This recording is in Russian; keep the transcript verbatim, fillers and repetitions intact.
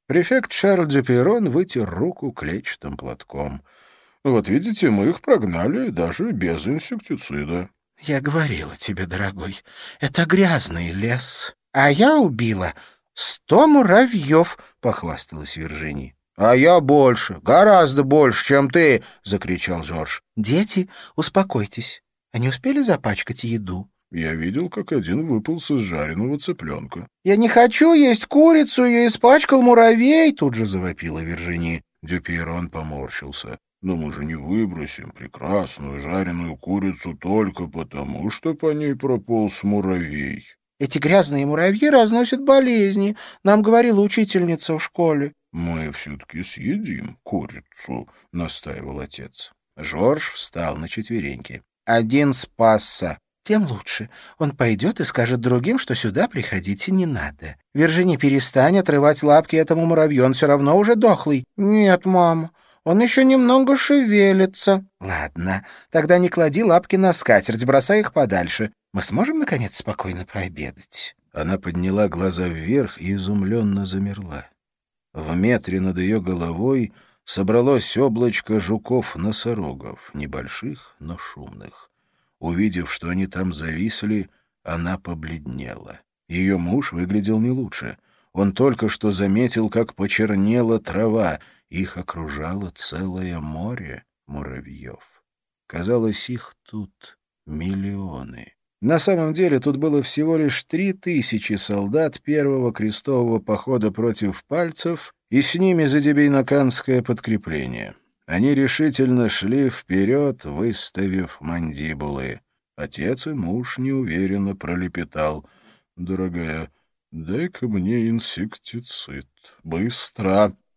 Префект Шарль Дюпейрон вытер руку клетчатым платком. «Вот видите, мы их прогнали даже без инсектицида». «Я говорила тебе, дорогой, это грязный лес. А я убила сто муравьев», — похвасталась Виржини. «А я больше, гораздо больше, чем ты!» — закричал Жорж. «Дети, успокойтесь. Они успели запачкать еду?» Я видел, как один выполз из жареного цыпленка. «Я не хочу есть курицу, я испачкал муравей!» — тут же завопила Виржини. Дюпейрон поморщился. «Но мы же не выбросим прекрасную жареную курицу только потому, что по ней прополз муравей». «Эти грязные муравьи разносят болезни, нам говорила учительница в школе». «Мы все-таки съедим курицу», — настаивал отец. Жорж встал на четвереньки. «Один спасся. Тем лучше. Он пойдет и скажет другим, что сюда приходить не надо. Виржини, перестань отрывать лапки этому муравью, он все равно уже дохлый». «Нет, мама, он еще немного шевелится». «Ладно, тогда не клади лапки на скатерть, бросай их подальше. Мы сможем, наконец, спокойно пообедать?» Она подняла глаза вверх и изумленно замерла. В метре над ее головой собралось облачко жуков-носорогов, небольших, но шумных. Увидев, что они там зависли, она побледнела. Ее муж выглядел не лучше. Он только что заметил, как почернела трава. Их окружало целое море муравьев. Казалось, их тут миллионы. На самом деле тут было всего лишь три тысячи солдат первого крестового похода против пальцев, и с ними задебейноканское подкрепление. Они решительно шли вперед, выставив мандибулы. Отец и муж неуверенно пролепетал. «Дорогая, дай-ка мне инсектицид. Быстро!»